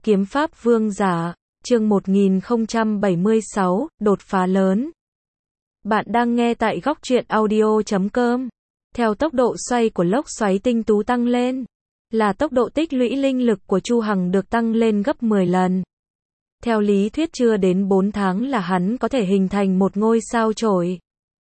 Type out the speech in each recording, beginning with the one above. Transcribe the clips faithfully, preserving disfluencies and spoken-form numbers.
Kiếm pháp vương giả, chương một nghìn không trăm bảy mươi sáu, đột phá lớn. Bạn đang nghe tại góc truyện audio chấm com. Theo tốc độ xoay của lốc xoáy tinh tú tăng lên, là tốc độ tích lũy linh lực của Chu Hằng được tăng lên gấp mười lần. Theo lý thuyết chưa đến bốn tháng là hắn có thể hình thành một ngôi sao chổi.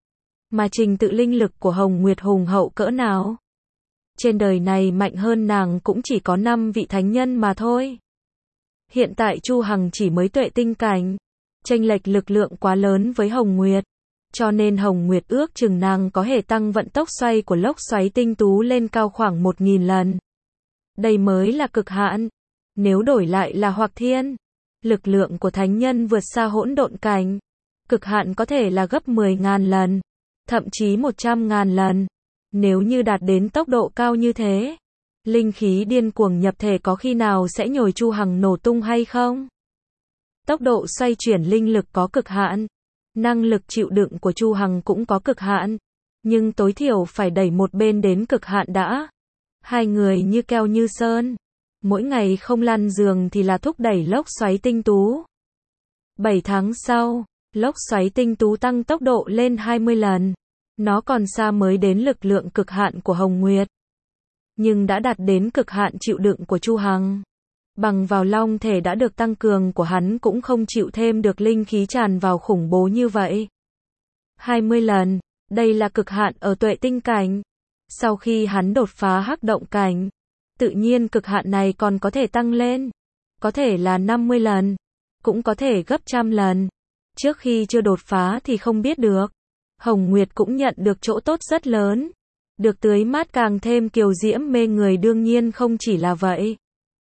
Mà trình tự linh lực của Hồng Nguyệt hùng hậu cỡ nào? Trên đời này mạnh hơn nàng cũng chỉ có năm vị thánh nhân mà thôi. Hiện tại Chu Hằng chỉ mới tuệ tinh cảnh, chênh lệch lực lượng quá lớn với Hồng Nguyệt, cho nên Hồng Nguyệt ước chừng nàng có thể tăng vận tốc xoay của lốc xoáy tinh tú lên cao khoảng một nghìn lần. Đây mới là cực hạn. Nếu đổi lại là Hoặc Thiên, lực lượng của thánh nhân vượt xa hỗn độn cảnh, cực hạn có thể là gấp mười nghìn lần, thậm chí một trăm nghìn lần. Nếu như đạt đến tốc độ cao như thế, linh khí điên cuồng nhập thể có khi nào sẽ nhồi Chu Hằng nổ tung hay không? Tốc độ xoay chuyển linh lực có cực hạn, năng lực chịu đựng của Chu Hằng cũng có cực hạn, nhưng tối thiểu phải đẩy một bên đến cực hạn đã. Hai người như keo như sơn, mỗi ngày không lăn giường thì là thúc đẩy lốc xoáy tinh tú. bảy tháng sau, lốc xoáy tinh tú tăng tốc độ lên hai mươi lần. Nó còn xa mới đến lực lượng cực hạn của Hồng Nguyệt, nhưng đã đạt đến cực hạn chịu đựng của Chu Hằng. Bằng vào long thể đã được tăng cường của hắn cũng không chịu thêm được linh khí tràn vào khủng bố như vậy. hai mươi lần, đây là cực hạn ở tuệ tinh cảnh. Sau khi hắn đột phá hắc động cảnh, tự nhiên cực hạn này còn có thể tăng lên. Có thể là năm mươi lần, cũng có thể gấp trăm lần. Trước khi chưa đột phá thì không biết được. Hồng Nguyệt cũng nhận được chỗ tốt rất lớn. Được tưới mát càng thêm kiều diễm mê người đương nhiên không chỉ là vậy.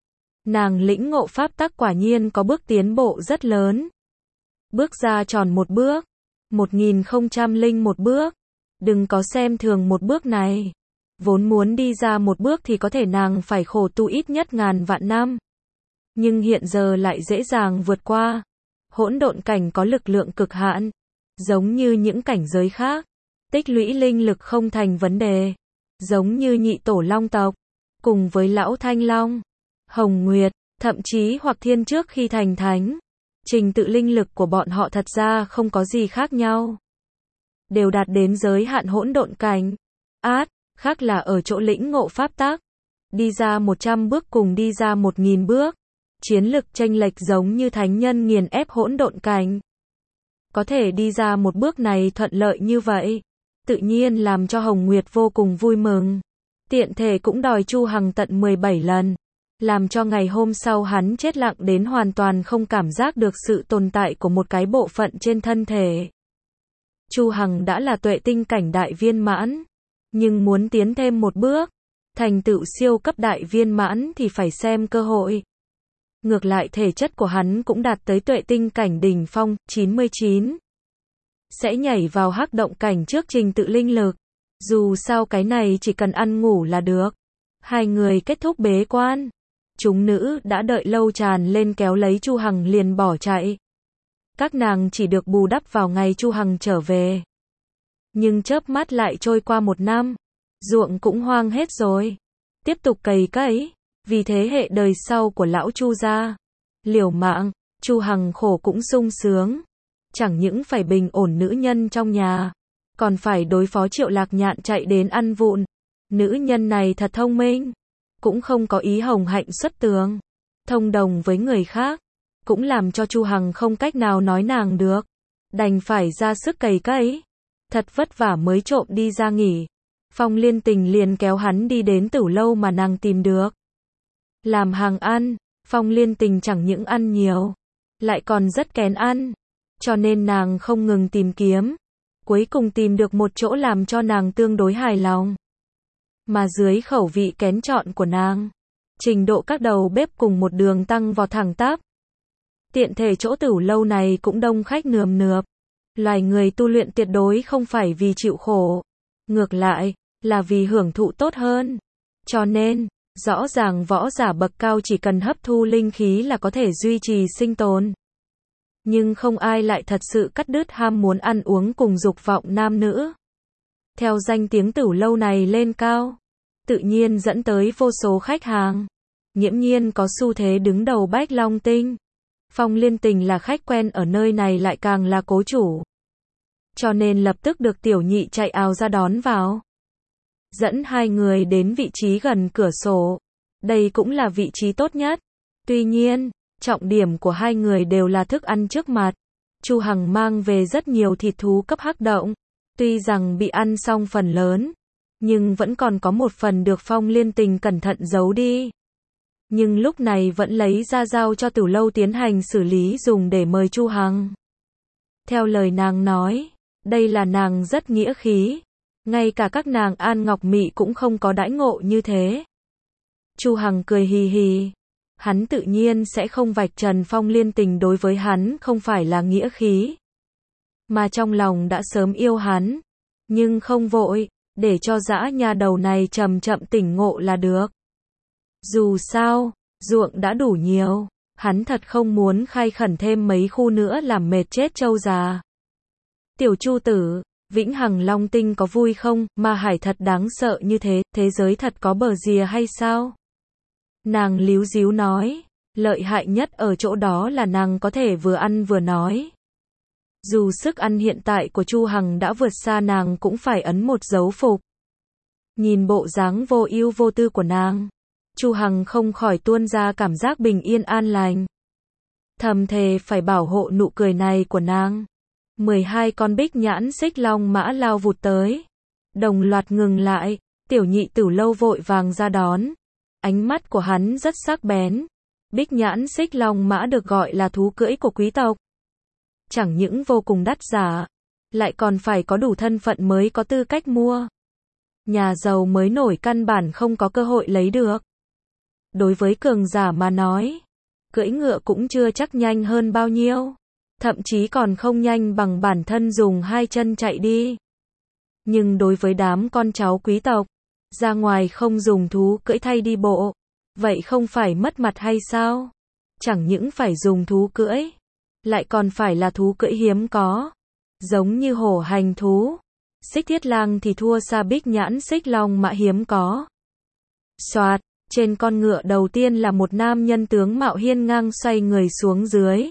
Nàng lĩnh ngộ pháp tắc quả nhiên có bước tiến bộ rất lớn. Bước ra tròn một bước, một nghìn không trăm linh một bước. Đừng có xem thường một bước này. Vốn muốn đi ra một bước thì có thể nàng phải khổ tu ít nhất ngàn vạn năm. Nhưng hiện giờ lại dễ dàng vượt qua. Hỗn độn cảnh có lực lượng cực hạn. Giống như những cảnh giới khác, tích lũy linh lực không thành vấn đề. Giống như nhị tổ long tộc, cùng với lão thanh long, Hồng Nguyệt, thậm chí Hoặc Thiên trước khi thành thánh. Trình tự linh lực của bọn họ thật ra không có gì khác nhau. Đều đạt đến giới hạn hỗn độn cảnh. Át, khác là ở chỗ lĩnh ngộ pháp tắc. Đi ra một trăm bước cùng đi ra một nghìn bước. Chiến lực chênh lệch giống như thánh nhân nghiền ép hỗn độn cảnh. Có thể đi ra một bước này thuận lợi như vậy, tự nhiên làm cho Hồng Nguyệt vô cùng vui mừng. Tiện thể cũng đòi Chu Hằng tận mười bảy lần, làm cho ngày hôm sau hắn chết lặng đến hoàn toàn không cảm giác được sự tồn tại của một cái bộ phận trên thân thể. Chu Hằng đã là tuệ tinh cảnh đại viên mãn, nhưng muốn tiến thêm một bước, thành tựu siêu cấp đại viên mãn thì phải xem cơ hội. Ngược lại thể chất của hắn cũng đạt tới tuệ tinh cảnh đỉnh phong, chín mươi chín. Sẽ nhảy vào hắc động cảnh trước trình tự linh lực. Dù sao cái này chỉ cần ăn ngủ là được. Hai người kết thúc bế quan. Chúng nữ đã đợi lâu tràn lên kéo lấy Chu Hằng liền bỏ chạy. Các nàng chỉ được bù đắp vào ngày Chu Hằng trở về. Nhưng chớp mắt lại trôi qua một năm. Ruộng cũng hoang hết rồi. Tiếp tục cày cấy. Vì thế hệ đời sau của lão Chu gia, liều mạng, Chu Hằng khổ cũng sung sướng. Chẳng những phải bình ổn nữ nhân trong nhà, còn phải đối phó Triệu Lạc Nhạn chạy đến ăn vụn. Nữ nhân này thật thông minh, cũng không có ý hồng hạnh xuất tường, thông đồng với người khác, cũng làm cho Chu Hằng không cách nào nói nàng được. Đành phải ra sức cày cấy, thật vất vả mới trộm đi ra nghỉ. Phong Liên Tình liền kéo hắn đi đến tử lâu mà nàng tìm được. Làm hàng ăn, Phong Liên Tình chẳng những ăn nhiều, lại còn rất kén ăn, cho nên nàng không ngừng tìm kiếm, cuối cùng tìm được một chỗ làm cho nàng tương đối hài lòng. Mà dưới khẩu vị kén chọn của nàng, trình độ các đầu bếp cùng một đường tăng vọt thẳng tắp. Tiện thể chỗ tử lâu này cũng đông khách nườm nượp. Loài người tu luyện tuyệt đối không phải vì chịu khổ, ngược lại, là vì hưởng thụ tốt hơn. Cho nên, rõ ràng võ giả bậc cao chỉ cần hấp thu linh khí là có thể duy trì sinh tồn. Nhưng không ai lại thật sự cắt đứt ham muốn ăn uống cùng dục vọng nam nữ. Theo danh tiếng tử lâu này lên cao, tự nhiên dẫn tới vô số khách hàng. nghiễm nhiên có xu thế đứng đầu Bách Long Tinh. Phong Liên Tình là khách quen ở nơi này lại càng là cố chủ. Cho nên lập tức được tiểu nhị chạy ào ra đón vào. Dẫn hai người đến vị trí gần cửa sổ. Đây cũng là vị trí tốt nhất. Tuy nhiên, trọng điểm của hai người đều là thức ăn trước mặt. Chu Hằng mang về rất nhiều thịt thú cấp hắc động. Tuy rằng bị ăn xong phần lớn, nhưng vẫn còn có một phần được Phong Liên Tình cẩn thận giấu đi. Nhưng lúc này vẫn lấy ra giao cho Tử Lâu tiến hành xử lý dùng để mời Chu Hằng. Theo lời nàng nói, đây là nàng rất nghĩa khí. Ngay cả các nàng An Ngọc Mị cũng không có đãi ngộ như thế. Chu Hằng cười hì hì. Hắn tự nhiên sẽ không vạch trần Phong Liên Tình đối với hắn không phải là nghĩa khí. Mà trong lòng đã sớm yêu hắn. Nhưng không vội, để cho dã nha đầu này chậm chậm tỉnh ngộ là được. Dù sao, ruộng đã đủ nhiều. Hắn thật không muốn khai khẩn thêm mấy khu nữa làm mệt chết trâu già. Tiểu Chu tử, Vĩnh Hằng Long Tinh có vui không, mà hải thật đáng sợ như thế, thế giới thật có bờ rìa hay sao? Nàng líu díu nói, lợi hại nhất ở chỗ đó là nàng có thể vừa ăn vừa nói. Dù sức ăn hiện tại của Chu Hằng đã vượt xa nàng cũng phải ấn một dấu phục. Nhìn bộ dáng vô ưu vô tư của nàng, Chu Hằng không khỏi tuôn ra cảm giác bình yên an lành. Thầm thề phải bảo hộ nụ cười này của nàng. mười hai con bích nhãn xích long mã lao vụt tới. Đồng loạt ngừng lại, tiểu nhị Tử Lâu vội vàng ra đón. Ánh mắt của hắn rất sắc bén. Bích nhãn xích long mã được gọi là thú cưỡi của quý tộc. Chẳng những vô cùng đắt giá, lại còn phải có đủ thân phận mới có tư cách mua. Nhà giàu mới nổi căn bản không có cơ hội lấy được. Đối với cường giả mà nói, cưỡi ngựa cũng chưa chắc nhanh hơn bao nhiêu. Thậm chí còn không nhanh bằng bản thân dùng hai chân chạy đi. Nhưng đối với đám con cháu quý tộc, ra ngoài không dùng thú cưỡi thay đi bộ, vậy không phải mất mặt hay sao? Chẳng những phải dùng thú cưỡi, lại còn phải là thú cưỡi hiếm có, giống như hổ hành thú. Xích Thiết Lang thì thua xa bích nhãn xích long mã hiếm có. Soạt, trên con ngựa đầu tiên là một nam nhân tướng mạo hiên ngang xoay người xuống dưới.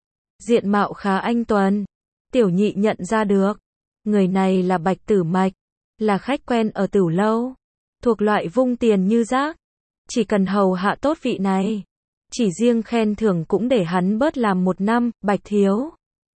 Diện mạo khá anh tuấn, tiểu nhị nhận ra được. Người này là Bạch Tử Mạch, là khách quen ở Tử Lâu, thuộc loại vung tiền như rác. Chỉ cần hầu hạ tốt vị này, chỉ riêng khen thưởng cũng để hắn bớt làm một năm. Bạch thiếu,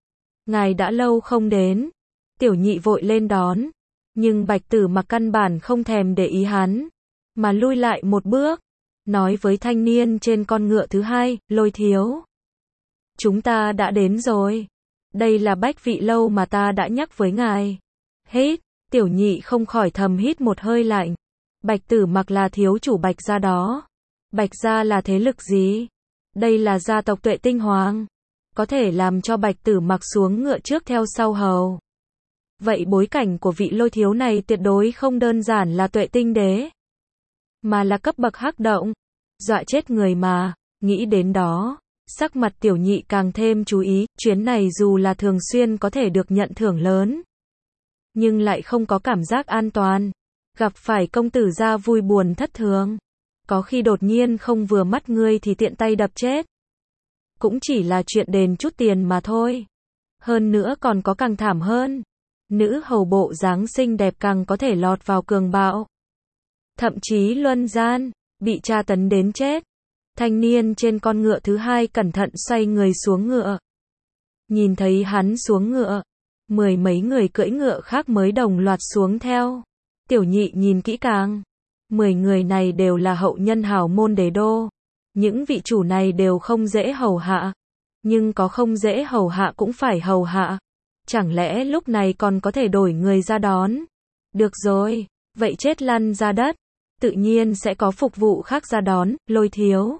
ngài đã lâu không đến. Tiểu nhị vội lên đón, nhưng Bạch Tử Mặc căn bản không thèm để ý hắn, mà lui lại một bước, nói với thanh niên trên con ngựa thứ hai, Lôi thiếu. Chúng ta đã đến rồi. Đây là Bách Vị Lâu mà ta đã nhắc với ngài. Hít, tiểu nhị không khỏi thầm hít một hơi lạnh. Bạch Tử Mặc là thiếu chủ Bạch gia đó. Bạch gia là thế lực gì? Đây là gia tộc Tuệ Tinh Hoàng. Có thể làm cho Bạch Tử Mặc xuống ngựa trước theo sau hầu. Vậy bối cảnh của vị Lôi thiếu này tuyệt đối không đơn giản là Tuệ Tinh đế, mà là cấp bậc hắc động. Dọa chết người mà. Nghĩ đến đó, sắc mặt tiểu nhị càng thêm chú ý. Chuyến này dù là thường xuyên có thể được nhận thưởng lớn, nhưng lại không có cảm giác an toàn. Gặp phải công tử gia vui buồn thất thường, có khi đột nhiên không vừa mắt ngươi thì tiện tay đập chết. Cũng chỉ là chuyện đền chút tiền mà thôi. Hơn nữa còn có càng thảm hơn. Nữ hầu bộ dáng xinh đẹp càng có thể lọt vào cường bạo, thậm chí luân gian, bị tra tấn đến chết. Thanh niên trên con ngựa thứ hai cẩn thận xoay người xuống ngựa. Nhìn thấy hắn xuống ngựa, mười mấy người cưỡi ngựa khác mới đồng loạt xuống theo. Tiểu nhị nhìn kỹ càng, mười người này đều là hậu nhân hào môn đế đô. Những vị chủ này đều không dễ hầu hạ, nhưng có không dễ hầu hạ cũng phải hầu hạ. Chẳng lẽ lúc này còn có thể đổi người ra đón? Được rồi, vậy chết lăn ra đất. Tự nhiên sẽ có phục vụ khác ra đón. Lôi thiếu,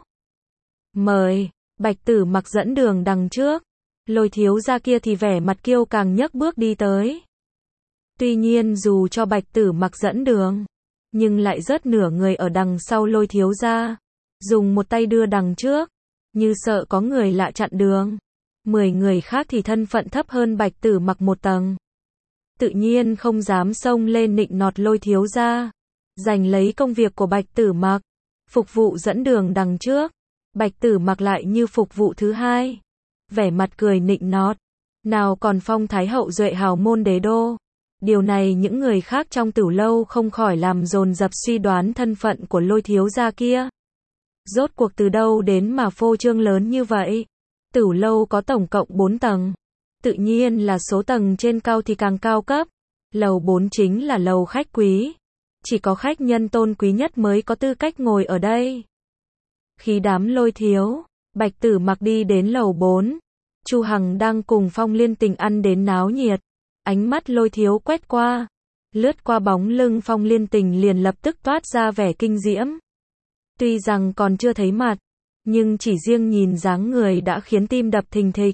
mời. Bạch Tử Mặc dẫn đường đằng trước. Lôi thiếu ra kia thì vẻ mặt kiêu càng nhấc bước đi tới. Tuy nhiên dù cho Bạch Tử Mặc dẫn đường, nhưng lại rớt nửa người ở đằng sau Lôi thiếu ra, dùng một tay đưa đằng trước, như sợ có người lạ chặn đường. Mười người khác thì thân phận thấp hơn Bạch Tử Mặc một tầng, tự nhiên không dám xông lên nịnh nọt Lôi thiếu ra, giành lấy công việc của Bạch Tử Mặc. Phục vụ dẫn đường đằng trước. Bạch Tử Mặc lại như phục vụ thứ hai. Vẻ mặt cười nịnh nọt. Nào còn phong thái hậu duệ hào môn đế đô. Điều này những người khác trong Tử lâu không khỏi làm dồn dập suy đoán thân phận của Lôi thiếu gia kia. Rốt cuộc từ đâu đến mà phô trương lớn như vậy? Tử lâu có tổng cộng bốn tầng. Tự nhiên là số tầng trên cao thì càng cao cấp. Lầu bốn chính là lầu khách quý. Chỉ có khách nhân tôn quý nhất mới có tư cách ngồi ở đây. Khi đám Lôi thiếu, Bạch Tử Mặc đi đến lầu bốn, Chu Hằng đang cùng Phong Liên Tình ăn đến náo nhiệt. Ánh mắt Lôi thiếu quét qua, lướt qua bóng lưng Phong Liên Tình liền lập tức toát ra vẻ kinh diễm. Tuy rằng còn chưa thấy mặt, nhưng chỉ riêng nhìn dáng người đã khiến tim đập thình thịch.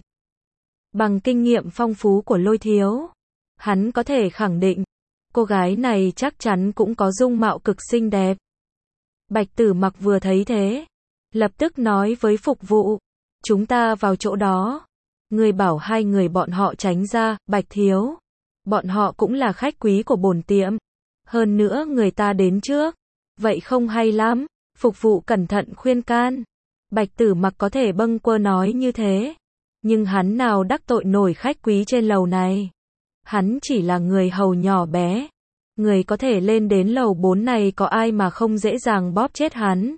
Bằng kinh nghiệm phong phú của Lôi thiếu, hắn có thể khẳng định, cô gái này chắc chắn cũng có dung mạo cực xinh đẹp. Bạch Tử Mặc vừa thấy thế, lập tức nói với phục vụ, chúng ta vào chỗ đó. Người bảo hai người bọn họ tránh ra, Bạch thiếu. Bọn họ cũng là khách quý của bổn tiệm. Hơn nữa người ta đến trước. Vậy không hay lắm. Phục vụ cẩn thận khuyên can. Bạch Tử Mặc có thể bâng quơ nói như thế. Nhưng hắn nào đắc tội nổi khách quý trên lầu này. Hắn chỉ là người hầu nhỏ bé. Người có thể lên đến lầu bốn này có ai mà không dễ dàng bóp chết hắn.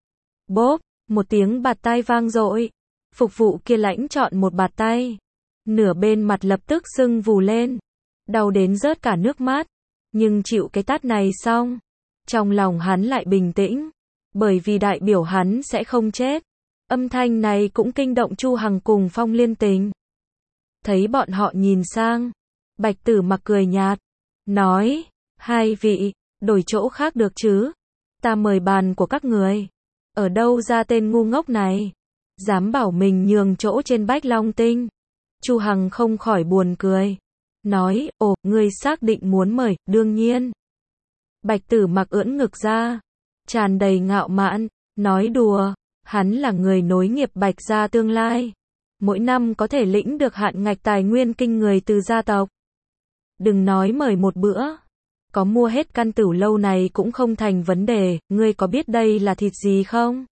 Bóp, một tiếng bạt tai vang dội. Phục vụ kia lãnh chọn một bạt tay. Nửa bên mặt lập tức sưng vù lên. Đau đến rớt cả nước mắt. Nhưng chịu cái tát này xong, trong lòng hắn lại bình tĩnh. Bởi vì đại biểu hắn sẽ không chết. Âm thanh này cũng kinh động Chu Hằng cùng Phong Liên Tình. Thấy bọn họ nhìn sang, Bạch Tử Mặc cười nhạt. Nói, hai vị, đổi chỗ khác được chứ? Ta mời bàn của các người. Ở đâu ra tên ngu ngốc này? Dám bảo mình nhường chỗ trên Bách Long Tinh. Chu Hằng không khỏi buồn cười. Nói, ồ, ngươi xác định muốn mời, đương nhiên. Bạch Tử Mặc ưỡn ngực ra, tràn đầy ngạo mạn, nói đùa, hắn là người nối nghiệp Bạch gia tương lai. Mỗi năm có thể lĩnh được hạn ngạch tài nguyên kinh người từ gia tộc. Đừng nói mời một bữa. Có mua hết căn Tử lâu này cũng không thành vấn đề, ngươi có biết đây là thịt gì không?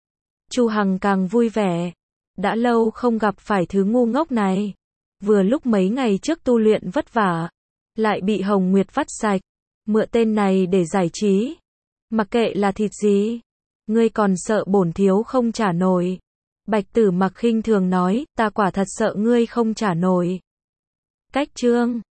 Chu Hằng càng vui vẻ. Đã lâu không gặp phải thứ ngu ngốc này. Vừa lúc mấy ngày trước tu luyện vất vả, lại bị Hồng Nguyệt vắt sạch. Mượn tên này để giải trí. Mặc kệ là thịt gì, ngươi còn sợ bổn thiếu không trả nổi. Bạch Tử Mặc khinh thường nói, ta quả thật sợ ngươi không trả nổi. Cách chương